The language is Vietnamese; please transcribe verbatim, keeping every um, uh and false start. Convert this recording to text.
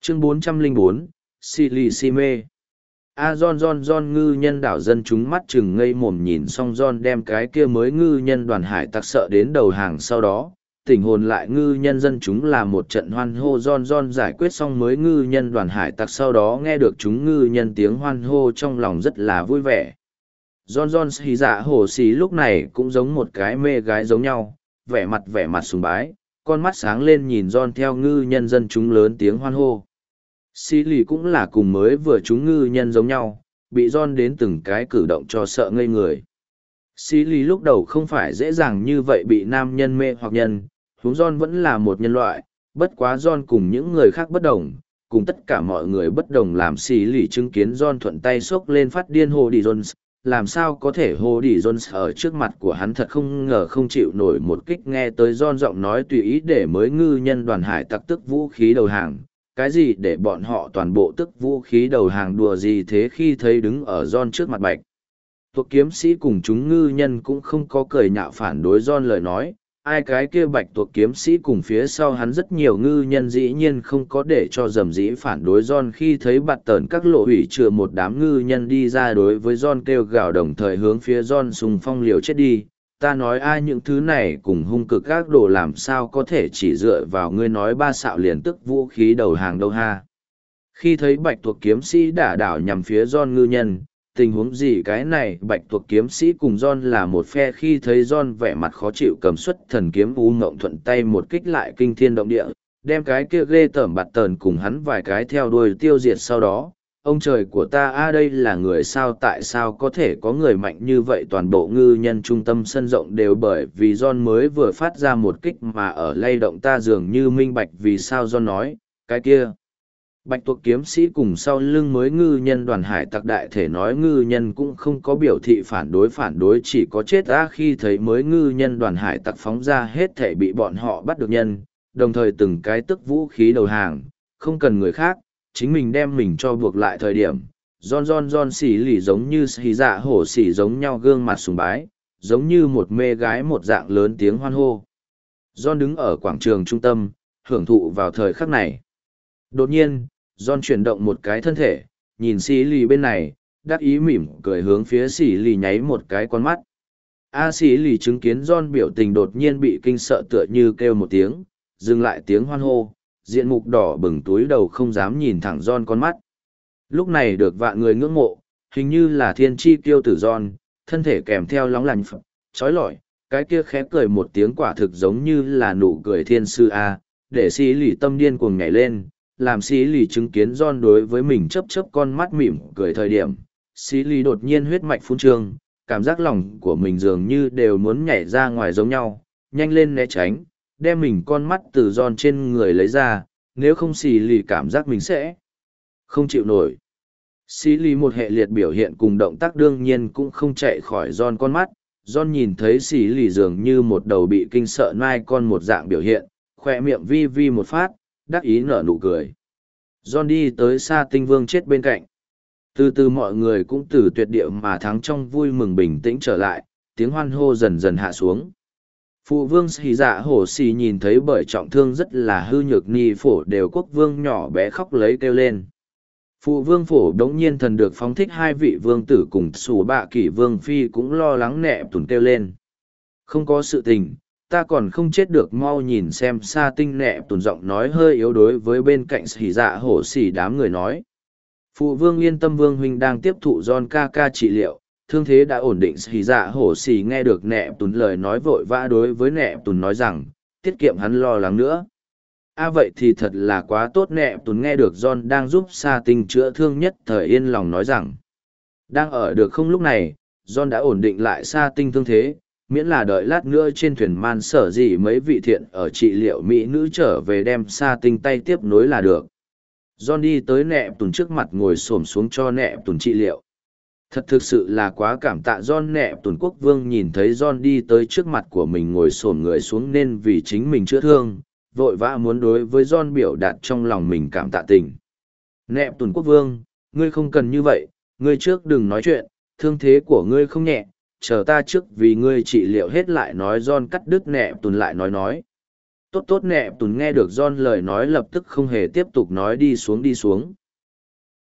Chương bốn trăm lẻ bốn, Xì lì xì mê. A John John John ngư nhân đảo dân chúng mắt chừng ngây mồm nhìn xong John đem cái kia mới ngư nhân đoàn hải tặc sợ đến đầu hàng sau đó, tỉnh hồn lại ngư nhân dân chúng là một trận hoan hô John John giải quyết xong mới ngư nhân đoàn hải tặc sau đó nghe được chúng ngư nhân tiếng hoan hô trong lòng rất là vui vẻ. John John xì dạ hổ xì lúc này cũng giống một cái mê gái giống nhau, vẻ mặt vẻ mặt sùng bái, con mắt sáng lên nhìn John theo ngư nhân dân chúng lớn tiếng hoan hô. Xì lì cũng là cùng mới vừa chúng ngư nhân giống nhau, bị John đến từng cái cử động cho sợ ngây người. Xì lì lúc đầu không phải dễ dàng như vậy bị nam nhân mê hoặc nhân, huống John vẫn là một nhân loại, bất quá John cùng những người khác bất đồng, cùng tất cả mọi người bất đồng làm xì lì chứng kiến John thuận tay xốc lên phát điên hồ đi Jones, làm sao có thể hồ đi Jones ở trước mặt của hắn thật không ngờ không chịu nổi một kích nghe tới John giọng nói tùy ý để mới ngư nhân đoàn hải tặc tức vũ khí đầu hàng. Cái gì để bọn họ toàn bộ tức vũ khí đầu hàng đùa gì thế khi thấy đứng ở John trước mặt bạch. Thuộc kiếm sĩ cùng chúng ngư nhân cũng không có cười nhạo phản đối John lời nói, ai cái kia bạch tuộc kiếm sĩ cùng phía sau hắn rất nhiều ngư nhân dĩ nhiên không có để cho dầm dĩ phản đối John khi thấy bạt tờn các lộ hủy chừa một đám ngư nhân đi ra đối với John kêu gào đồng thời hướng phía John xung phong liều chết đi. Ta nói ai những thứ này cùng hung cực các đồ làm sao có thể chỉ dựa vào ngươi nói ba xạo liền tức vũ khí đầu hàng đâu ha. Khi thấy bạch tuộc kiếm sĩ đả đảo nhằm phía John ngư nhân, tình huống gì cái này bạch tuộc kiếm sĩ cùng John là một phe khi thấy John vẻ mặt khó chịu cầm xuất thần kiếm u ngộng thuận tay một kích lại kinh thiên động địa, đem cái kia ghê tởm bạt tờn cùng hắn vài cái theo đuôi tiêu diệt sau đó. Ông trời của ta a đây là người sao tại sao có thể có người mạnh như vậy toàn bộ ngư nhân trung tâm sân rộng đều bởi vì John mới vừa phát ra một kích mà ở lay động ta dường như minh bạch vì sao John nói, cái kia. Bạch tuộc kiếm sĩ cùng sau lưng mới ngư nhân đoàn hải tặc đại thể nói ngư nhân cũng không có biểu thị phản đối phản đối chỉ có chết á khi thấy mới ngư nhân đoàn hải tặc phóng ra hết thể bị bọn họ bắt được nhân, đồng thời từng cái tức vũ khí đầu hàng, không cần người khác, chính mình đem mình cho buộc lại thời điểm. John John John xỉ lì giống như xì dạ hổ xỉ giống nhau gương mặt sùng bái, giống như một mê gái một dạng lớn tiếng hoan hô. John đứng ở quảng trường trung tâm, hưởng thụ vào thời khắc này. Đột nhiên, John chuyển động một cái thân thể, nhìn xì lì bên này, đắc ý mỉm cười hướng phía xì lì nháy một cái con mắt. A xì lì chứng kiến John biểu tình đột nhiên bị kinh sợ tựa như kêu một tiếng, dừng lại tiếng hoan hô, diện mục đỏ bừng túi đầu không dám nhìn thẳng John con mắt. Lúc này được vạn người ngưỡng mộ, hình như là thiên chi tiêu tử John, thân thể kèm theo lóng lành phập, trói lọi, cái kia khẽ cười một tiếng quả thực giống như là nụ cười thiên sư A, để xì lì tâm điên cuồng nhảy lên, làm xì lì chứng kiến John đối với mình chớp chớp con mắt mỉm cười thời điểm. Xì lì đột nhiên huyết mạch phun trương, cảm giác lòng của mình dường như đều muốn nhảy ra ngoài giống nhau, nhanh lên né tránh, đem mình con mắt từ John trên người lấy ra, nếu không xì lì cảm giác mình sẽ không chịu nổi. Xì lì một hệ liệt biểu hiện cùng động tác đương nhiên cũng không chạy khỏi John con mắt. John nhìn thấy xì lì dường như một đầu bị kinh sợ nai con một dạng biểu hiện, khoe miệng vi vi một phát, đắc ý nở nụ cười. John đi tới Sa Tinh Vương chết bên cạnh. Từ từ mọi người cũng từ tuyệt địa mà thắng trong vui mừng bình tĩnh trở lại, tiếng hoan hô dần dần hạ xuống. Phụ vương xì dạ hổ xì nhìn thấy bởi trọng thương rất là hư nhược ni phổ đều quốc vương nhỏ bé khóc lấy kêu lên. Phụ vương phổ đống nhiên thần được phóng thích hai vị vương tử cùng sủ bạ kỷ vương phi cũng lo lắng nẹ tùn kêu lên. Không có sự tình, ta còn không chết được mau nhìn xem Sa Tinh nẹ tùn giọng nói hơi yếu đối với bên cạnh xì dạ hổ xì đám người nói. Phụ vương yên tâm vương huynh đang tiếp thụ John ca ca trị liệu, thương thế đã ổn định xì dạ hổ xì nghe được nẹ tùn lời nói vội vã đối với nẹ tùn nói rằng, tiết kiệm hắn lo lắng nữa. A à vậy thì thật là quá tốt nẹ tùn nghe được John đang giúp Sa Tinh chữa thương nhất thời yên lòng nói rằng. Đang ở được không lúc này, John đã ổn định lại Sa Tinh thương thế, miễn là đợi lát nữa trên thuyền man sở gì mấy vị thiện ở trị liệu mỹ nữ trở về đem Sa Tinh tay tiếp nối là được. John đi tới nẹ tùn trước mặt ngồi xổm xuống cho nẹ tùn trị liệu. Thật thực sự là quá cảm tạ John nẹ tùn quốc vương nhìn thấy John đi tới trước mặt của mình ngồi xổm người xuống nên vì chính mình chữa thương, vội vã muốn đối với John biểu đạt trong lòng mình cảm tạ tình. Nẹ tùn quốc vương, ngươi không cần như vậy, ngươi trước đừng nói chuyện, thương thế của ngươi không nhẹ, chờ ta trước vì ngươi trị liệu hết lại nói John cắt đứt nẹ tùn lại nói nói. Tốt tốt nẹ tùn nghe được John lời nói lập tức không hề tiếp tục nói đi xuống đi xuống.